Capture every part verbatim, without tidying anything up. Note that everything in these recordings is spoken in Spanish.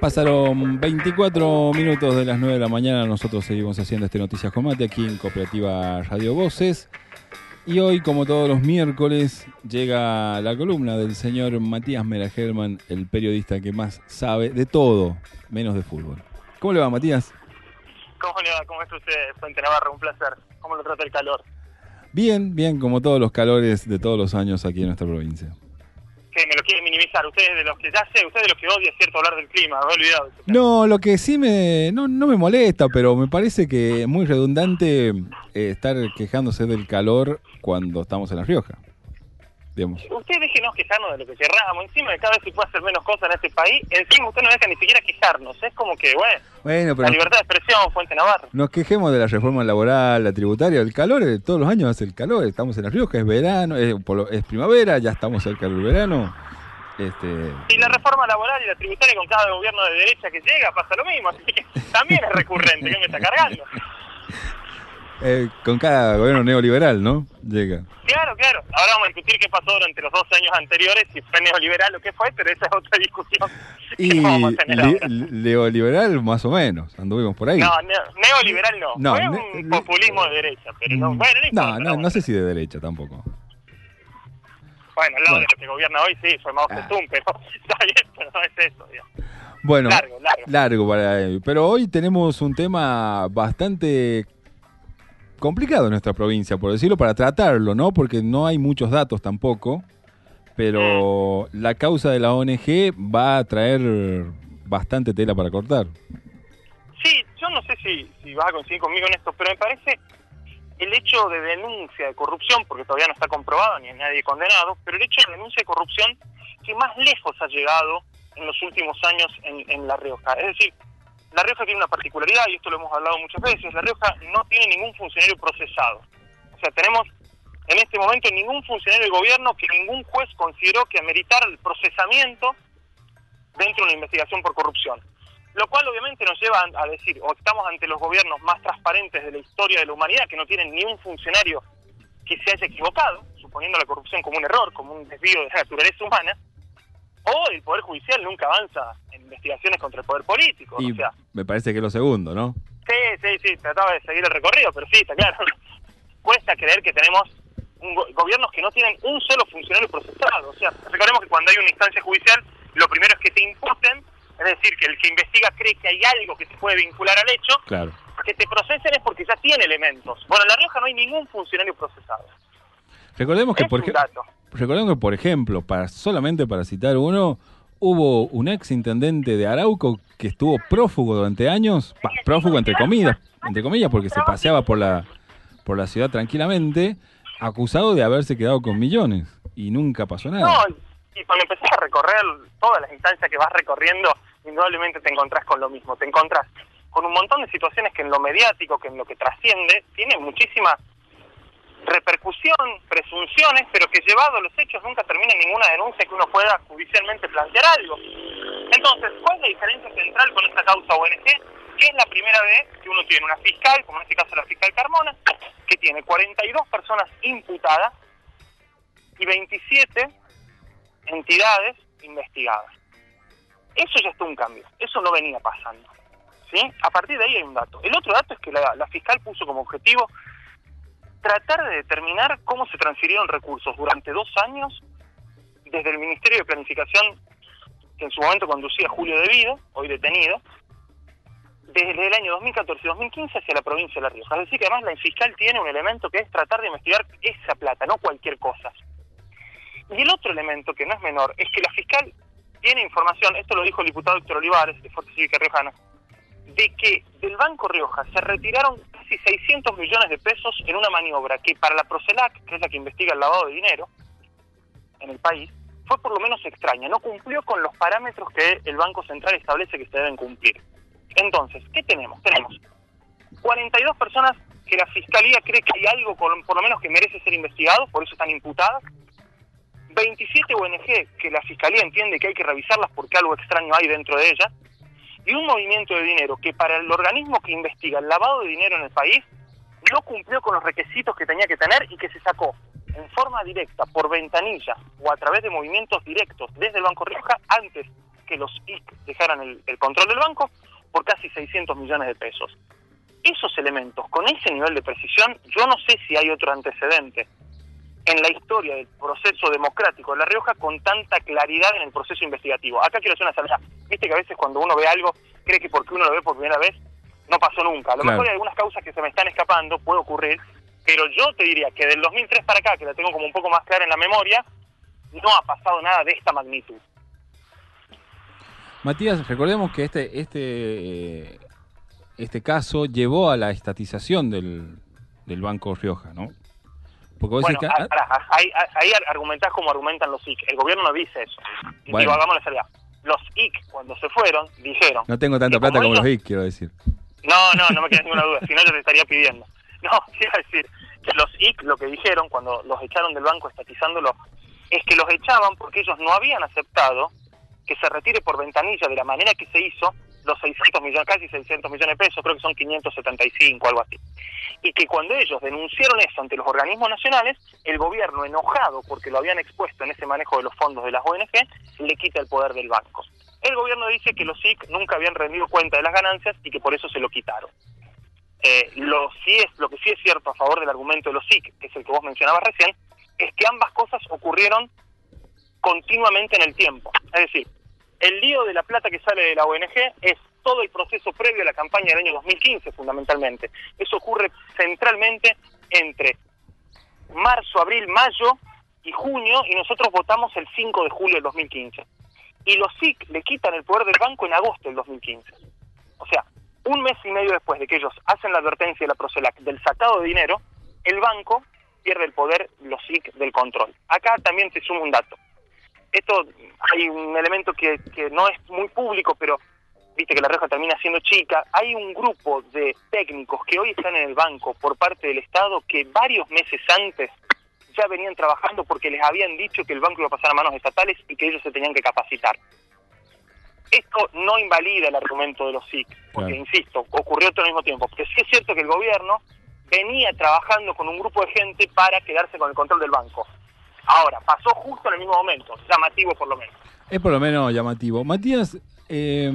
Pasaron veinticuatro minutos de las nueve de la mañana. Nosotros seguimos haciendo este Noticias con Mate aquí en Cooperativa Radio Voces. Y hoy, como todos los miércoles, llega la columna del señor Matías Mera-Hermann, el periodista que más sabe de todo, menos de fútbol. ¿Cómo le va, Matías? ¿Cómo le va? ¿Cómo está usted, Fuente Navarro? Un placer. ¿Cómo lo trata el calor? Bien, bien, como todos los calores de todos los años aquí en nuestra provincia. ¿Qué? ¿Me lo quiere minimizar? Usted es de los que ya sé, usted es de los que odia, cierto, hablar del clima. Me he olvidado. No, lo que sí me no, no me molesta, pero me parece que es muy redundante eh, estar quejándose del calor cuando estamos en La Rioja. Digamos. Usted déjenos quejarnos de lo que querramos. Encima de cada vez se puede hacer menos cosas en este país. Encima usted no deja ni siquiera quejarnos. Es como que, bueno, bueno pero la libertad de expresión, Fuente Navarro. Nos quejemos de la reforma laboral, la tributaria, el calor, eh, todos los años hace el calor. Estamos en La Rioja, es verano, es, es primavera, ya estamos cerca del verano. Este... Y la reforma laboral y la tributaria con cada gobierno de derecha que llega pasa lo mismo. Así que también es recurrente. ¿Qué me está cargando? Eh, con cada gobierno neoliberal, ¿no? Llega. Claro, claro. Ahora vamos a discutir qué pasó durante los dos años anteriores, si fue neoliberal o qué fue, pero esa es otra discusión. Y que no vamos a tener li- ahora. neoliberal más o menos, anduvimos por ahí. No, neo- neoliberal no. No, fue ne- un populismo de derecha, pero no. Bueno, no, no, importa, no, no sé si de derecha tampoco. Bueno, al lado Bueno. de lo que gobierna hoy sí, fue Mao Ah. Zedong, pero está bien, pero no es eso, digamos. Bueno, Largo, largo. largo para él. Pero hoy tenemos un tema bastante complicado en nuestra provincia, por decirlo, para tratarlo, ¿no? Porque no hay muchos datos tampoco, pero la causa de la O N G va a traer bastante tela para cortar. Sí, yo no sé si, si vas a coincidir conmigo en esto, pero me parece el hecho de denuncia de corrupción, porque todavía no está comprobado ni hay nadie condenado, pero el hecho de denuncia de corrupción que más lejos ha llegado en los últimos años en, en La Rioja. Es decir, La Rioja tiene una particularidad, y esto lo hemos hablado muchas veces, La Rioja no tiene ningún funcionario procesado. O sea, tenemos en este momento ningún funcionario de gobierno que ningún juez consideró que ameritara el procesamiento dentro de una investigación por corrupción. Lo cual obviamente nos lleva a decir, o estamos ante los gobiernos más transparentes de la historia de la humanidad, que no tienen ni un funcionario que se haya equivocado, suponiendo la corrupción como un error, como un desvío de la naturaleza humana, o el Poder Judicial nunca avanza en investigaciones contra el poder político. Y o sea, me parece que es lo segundo, ¿no? sí, sí, sí, trataba de seguir el recorrido, pero sí, está claro. Cuesta creer que tenemos un go- gobiernos que no tienen un solo funcionario procesado. O sea, recordemos que cuando hay una instancia judicial, lo primero es que te imputen, es decir, que el que investiga cree que hay algo que se puede vincular al hecho. Claro. Que te procesen es porque ya tiene elementos. Bueno, en La Rioja no hay ningún funcionario procesado. Recordemos que, Es por un ej- dato. recordemos que, por ejemplo, para solamente para citar uno, hubo un ex intendente de Arauco que estuvo prófugo durante años, bah, prófugo entre comillas, entre comillas, porque se paseaba por la por la ciudad tranquilamente, acusado de haberse quedado con millones y nunca pasó nada. No, y cuando empezás a recorrer todas las instancias que vas recorriendo, indudablemente te encontrás con lo mismo. Te encontrás con un montón de situaciones que en lo mediático, que en lo que trasciende, tienen muchísima repercusión, presunciones, pero que llevado a los hechos nunca termina en ninguna denuncia que uno pueda judicialmente plantear algo. Entonces, ¿cuál es la diferencia central con esta causa O N G? Que es la primera vez que uno tiene una fiscal, como en este caso la fiscal Carmona, que tiene cuarenta y dos personas imputadas y veintisiete entidades investigadas. Eso ya es un cambio, eso no venía pasando, ¿sí? A partir de ahí hay un dato. El otro dato es que la, la fiscal puso como objetivo tratar de determinar cómo se transfirieron recursos durante dos años desde el Ministerio de Planificación, que en su momento conducía Julio Devido, hoy detenido, desde el año dos mil catorce y dos mil quince hacia la provincia de La Rioja. Es decir, que además la fiscal tiene un elemento que es tratar de investigar esa plata, no cualquier cosa. Y el otro elemento, que no es menor, es que la fiscal tiene información, esto lo dijo el diputado Héctor Olivares, de Fuerza Cívica Riojana, de que del Banco Rioja se retiraron casi seiscientos millones de pesos en una maniobra que para la Procelac, que es la que investiga el lavado de dinero en el país, fue por lo menos extraña, no cumplió con los parámetros que el Banco Central establece que se deben cumplir. Entonces, ¿qué tenemos? Tenemos cuarenta y dos personas que la Fiscalía cree que hay algo por, por lo menos que merece ser investigado, por eso están imputadas, veintisiete O N G que la Fiscalía entiende que hay que revisarlas porque algo extraño hay dentro de ellas, y un movimiento de dinero que para el organismo que investiga el lavado de dinero en el país no cumplió con los requisitos que tenía que tener y que se sacó en forma directa, por ventanilla o a través de movimientos directos desde el Banco Rioja antes que los I C dejaran el, el control del banco por casi seiscientos millones de pesos. Esos elementos, con ese nivel de precisión, yo no sé si hay otro antecedente en la historia del proceso democrático de La Rioja con tanta claridad en el proceso investigativo. Acá quiero hacer una salvedad. Viste que a veces cuando uno ve algo, cree que porque uno lo ve por primera vez, no pasó nunca. A lo Claro. mejor hay algunas causas que se me están escapando, puede ocurrir, pero yo te diría que del dos mil tres para acá, que la tengo como un poco más clara en la memoria, no ha pasado nada de esta magnitud. Matías, recordemos que este este este caso llevó a la estatización del, del Banco Rioja, ¿no? Porque vos Bueno, decís que... a- pará, ahí, ahí argumentás como argumentan los I C. El gobierno no dice eso. Y Bueno. digo, hagamos la salvedad. Los I C, cuando se fueron, dijeron... No tengo tanta que plata como ellos- los I C, quiero decir. No, no, no me queda ninguna duda, si no yo te estaría pidiendo. No, quiero decir que los I C lo que dijeron cuando los echaron del banco estatizándolo es que los echaban porque ellos no habían aceptado que se retire por ventanilla de la manera que se hizo los seiscientos millones, casi seiscientos millones de pesos, creo que son quinientos setenta y cinco, algo así. Y que cuando ellos denunciaron eso ante los organismos nacionales, el gobierno, enojado porque lo habían expuesto en ese manejo de los fondos de las O N G, le quita el poder del banco. El gobierno dice que los I C nunca habían rendido cuenta de las ganancias y que por eso se lo quitaron. Eh, lo, sí es, lo que sí es cierto a favor del argumento de los I C, que es el que vos mencionabas recién, es que ambas cosas ocurrieron continuamente en el tiempo. Es decir, el lío de la plata que sale de la O N G es todo el proceso previo a la campaña del año dos mil quince, fundamentalmente. Eso ocurre centralmente entre marzo, abril, mayo y junio, y nosotros votamos el cinco de julio del dos mil quince. Y los I C le quitan el poder del banco en agosto del dos mil quince. O sea, un mes y medio después de que ellos hacen la advertencia de la Procelac del sacado de dinero, el banco pierde el poder, los I C, del control. Acá también te sumo un dato. Esto, hay un elemento que, que no es muy público, pero viste que La Rioja termina siendo chica. Hay un grupo de técnicos que hoy están en el banco por parte del Estado que varios meses antes ya venían trabajando porque les habían dicho que el banco iba a pasar a manos estatales y que ellos se tenían que capacitar. Esto no invalida el argumento de los I C, porque, Claro. insisto, ocurrió todo al mismo tiempo. Porque sí es cierto que el gobierno venía trabajando con un grupo de gente para quedarse con el control del banco. Ahora, pasó justo en el mismo momento, llamativo por lo menos. Es por lo menos llamativo. Matías, eh,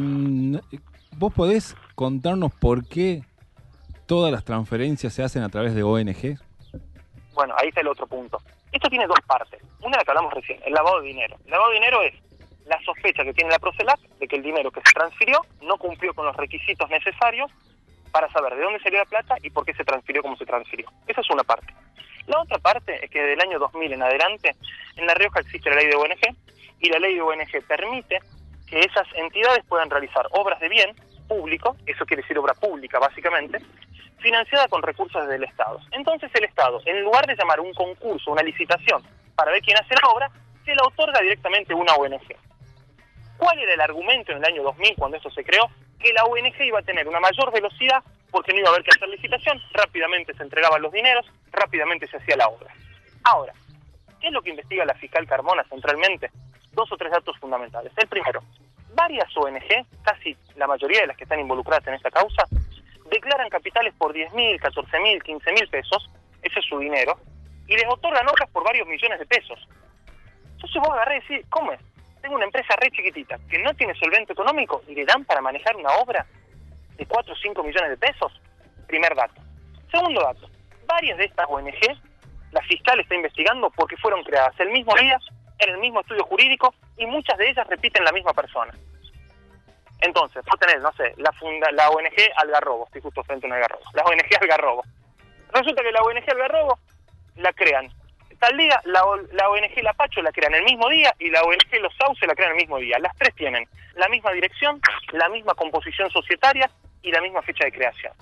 ¿vos podés contarnos por qué todas las transferencias se hacen a través de O N G? Bueno, ahí está el otro punto. Esto tiene dos partes. Una la que hablamos recién, el lavado de dinero. El lavado de dinero es la sospecha que tiene la Procelac de que el dinero que se transfirió no cumplió con los requisitos necesarios para saber de dónde salió la plata y por qué se transfirió como se transfirió. Esa es una parte. La otra parte es que desde el año dos mil en adelante, en La Rioja existe la ley de O N G, y la ley de O N G permite que esas entidades puedan realizar obras de bien público, eso quiere decir obra pública básicamente, financiada con recursos del Estado. Entonces el Estado, en lugar de llamar un concurso, una licitación, para ver quién hace la obra, se la otorga directamente una O N G. ¿Cuál era el argumento en el año dos mil cuando esto se creó? Que la O N G iba a tener una mayor velocidad porque no iba a haber que hacer licitación, rápidamente se entregaban los dineros, rápidamente se hacía la obra. Ahora, ¿qué es lo que investiga la fiscal Carmona centralmente? Dos o tres datos fundamentales. El primero, varias O N G, casi la mayoría de las que están involucradas en esta causa, declaran capitales por diez mil, catorce mil, quince mil pesos, ese es su dinero, y les otorgan obras por varios millones de pesos. Entonces vos agarré y decís, ¿cómo es? Tengo una empresa re chiquitita que no tiene solvente económico y le dan para manejar una obra de cuatro o cinco millones de pesos. Primer dato. Segundo dato. Varias de estas O N G, la fiscal está investigando porque fueron creadas el mismo día, en el mismo estudio jurídico, y muchas de ellas repiten la misma persona. Entonces, vos tenés, no sé, la funda, la O N G Algarrobo, estoy justo frente a un Algarrobo, la O N G Algarrobo. Resulta que la O N G Algarrobo la crean tal día, la, la O N G Lapacho la crean el mismo día y la O N G Los Sauces la crean el mismo día. Las tres tienen la misma dirección, la misma composición societaria y la misma fecha de creación.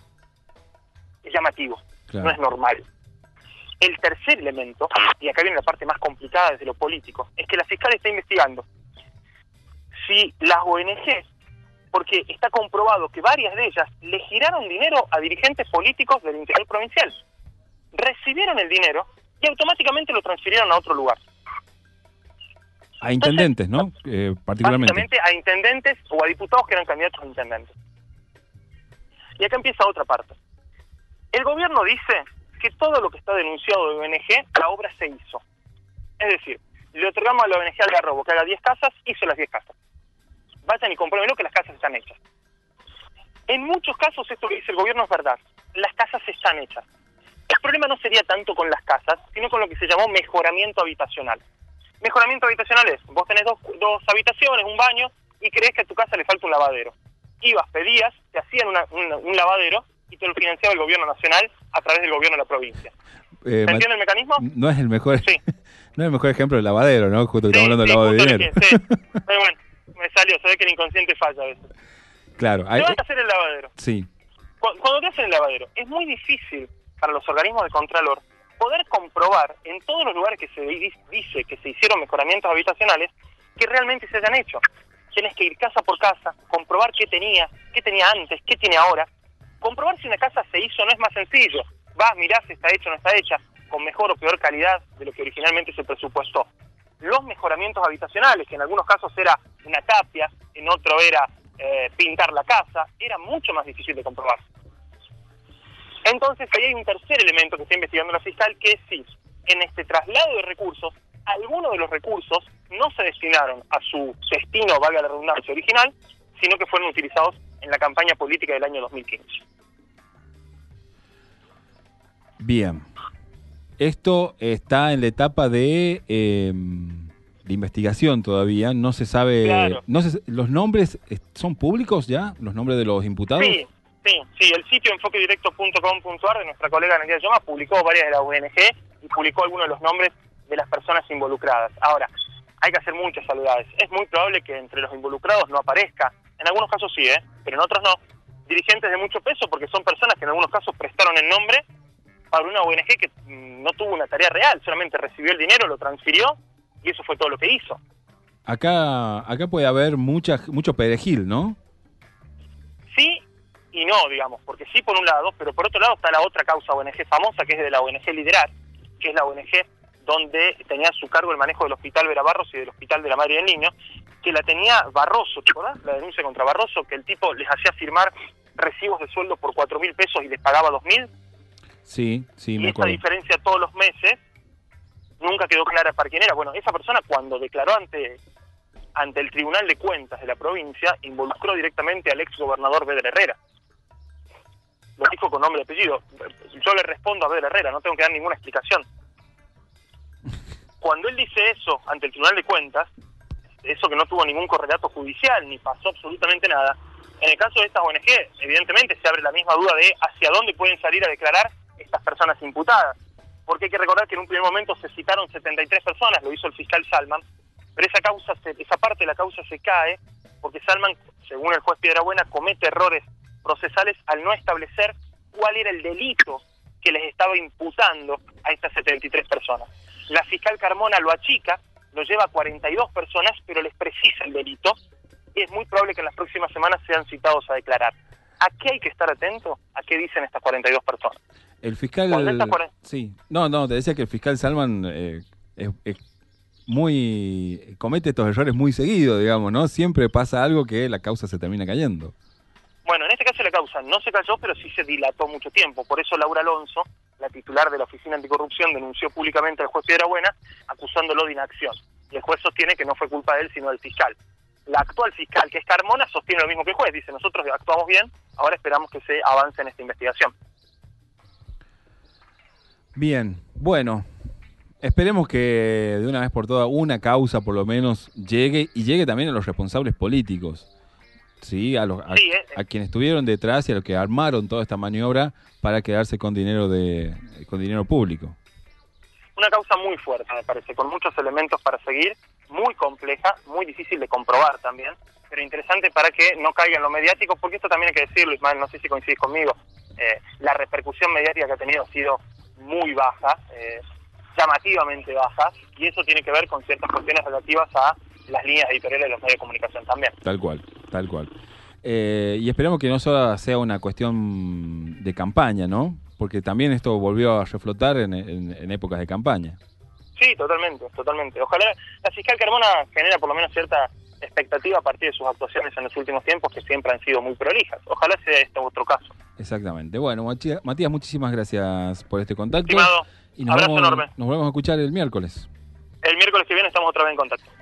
Es llamativo, Claro. no es normal. El tercer elemento, y acá viene la parte más complicada desde lo político, es que la fiscal está investigando si las O N G, porque está comprobado que varias de ellas le giraron dinero a dirigentes políticos del interior provincial. Recibieron el dinero y automáticamente lo transfirieron a otro lugar. A intendentes, ¿no? Eh, particularmente. Básicamente a intendentes o a diputados que eran candidatos a intendentes. Y acá empieza otra parte. El gobierno dice que todo lo que está denunciado de O N G, la obra se hizo. Es decir, le otorgamos a la O N G Algarrobo que haga diez casas, hizo las diez casas. vayan y compruébenlo que las casas están hechas. En muchos casos esto que dice el gobierno es verdad, las casas están hechas. El problema no sería tanto con las casas, sino con lo que se llamó mejoramiento habitacional. Mejoramiento habitacional es, vos tenés dos, dos habitaciones, un baño, y creés que a tu casa le falta un lavadero. Ibas, pedías, te hacían una, un, un lavadero y te lo financiaba el gobierno nacional a través del gobierno de la provincia. Eh, ¿Se entiende el mecanismo? No es el mejor, sí. No es el mejor ejemplo del lavadero, ¿no? Justo que sí, estamos hablando sí, del lavado de dinero. Que, sí. Pero bueno, me salió, se ve que el inconsciente falla a veces. Claro. Hay... Te van a hacer el lavadero. Sí. Cuando, cuando te hacen el lavadero, es muy difícil para los organismos de contralor poder comprobar en todos los lugares que se dice que se hicieron mejoramientos habitacionales que realmente se hayan hecho. Tienes que ir casa por casa, comprobar qué tenía, qué tenía antes, qué tiene ahora. Comprobar si una casa se hizo no es más sencillo. Vas, mirás si está hecha o no está hecha, con mejor o peor calidad de lo que originalmente se presupuestó. Los mejoramientos habitacionales, que en algunos casos era una tapia, en otro era eh, pintar la casa, era mucho más difícil de comprobar. Entonces ahí hay un tercer elemento que está investigando la fiscal, que es si en este traslado de recursos, algunos de los recursos no se destinaron a su destino, valga la redundancia, original, sino que fueron utilizados en la campaña política del año dos mil quince. Bien. Esto está en la etapa de, eh, de investigación todavía, no se sabe... Claro. No se, ¿Los nombres son públicos ya? ¿Los nombres de los imputados? Sí. Sí, sí, el sitio enfoque directo punto com punto a r de nuestra colega Analía Lloma publicó varias de la O N G y publicó algunos de los nombres de las personas involucradas. Ahora, hay que hacer muchas salvedades. Es muy probable que entre los involucrados no aparezca, en algunos casos sí, ¿eh? Pero en otros no, dirigentes de mucho peso, porque son personas que en algunos casos prestaron el nombre para una O N G que mmm, no tuvo una tarea real, solamente recibió el dinero, lo transfirió y eso fue todo lo que hizo. Acá, acá puede haber mucha, mucho perejil, ¿no? Sí y no, digamos, porque sí por un lado, pero por otro lado está la otra causa O N G famosa, que es de la O N G Liderar, que es la O N G donde tenía a su cargo el manejo del Hospital Vera Barros y del Hospital de la Madre y del Niño, que la tenía Barroso, ¿te acordás? La denuncia contra Barroso, que el tipo les hacía firmar recibos de sueldo por cuatro mil pesos y les pagaba dos mil. Sí, sí, me y acuerdo. esa diferencia todos los meses nunca quedó clara para quién era. Bueno, esa persona cuando declaró ante ante el Tribunal de Cuentas de la provincia, involucró directamente al ex gobernador Beder Herrera. Lo dijo con nombre y apellido. Yo le respondo a Beder Herrera, no tengo que dar ninguna explicación. Cuando él dice eso ante el Tribunal de Cuentas, eso que no tuvo ningún correlato judicial, ni pasó absolutamente nada, en el caso de estas O N G, evidentemente se abre la misma duda de hacia dónde pueden salir a declarar estas personas imputadas. Porque hay que recordar que en un primer momento se citaron setenta y tres personas, lo hizo el fiscal Salman, pero esa causa, se, esa parte de la causa se cae porque Salman, según el juez Piedrabuena, comete errores procesales al no establecer cuál era el delito que les estaba imputando a estas setenta y tres personas. La fiscal Carmona lo achica, lo lleva a cuarenta y dos personas, pero les precisa el delito, y es muy probable que en las próximas semanas sean citados a declarar. ¿A qué hay que estar atento? ¿A qué dicen estas cuarenta y dos personas? El fiscal... cuarenta... Sí, no, no, te decía que el fiscal Salman eh, es, es muy... comete estos errores muy seguido, digamos, ¿no? Siempre pasa algo que la causa se termina cayendo. Bueno, en este caso la causa no se cayó, pero sí se dilató mucho tiempo. Por eso Laura Alonso, la titular de la Oficina Anticorrupción, denunció públicamente al juez Piedrabuena acusándolo de inacción. Y el juez sostiene que no fue culpa de él, sino del fiscal. La actual fiscal, que es Carmona, sostiene lo mismo que el juez. Dice, nosotros actuamos bien, ahora esperamos que se avance en esta investigación. Bien, bueno, esperemos que de una vez por todas una causa por lo menos llegue y llegue también a los responsables políticos. Sí, a, los, a, sí, eh. a quienes estuvieron detrás y a los que armaron toda esta maniobra para quedarse con dinero de con dinero público. Una causa muy fuerte, me parece, con muchos elementos para seguir, muy compleja, muy difícil de comprobar también, pero interesante para que no caiga en lo mediático, porque esto también hay que decirlo, Ismael, no sé si coincides conmigo, eh, la repercusión mediática que ha tenido ha sido muy baja, eh, llamativamente baja, y eso tiene que ver con ciertas cuestiones relativas a las líneas editoriales de los medios de comunicación también. Tal cual, tal cual. Eh, y esperemos que no solo sea una cuestión de campaña, ¿no? Porque también esto volvió a reflotar en, en, en épocas de campaña. Sí, totalmente, totalmente. Ojalá la fiscal Carmona genera por lo menos cierta expectativa a partir de sus actuaciones en los últimos tiempos, que siempre han sido muy prolijas. Ojalá sea este otro caso. Exactamente. Bueno, Matías, muchísimas gracias por este contacto. Estimado, y nos abrazo vamos, enorme. Nos volvemos a escuchar el miércoles. El miércoles que viene estamos otra vez en contacto.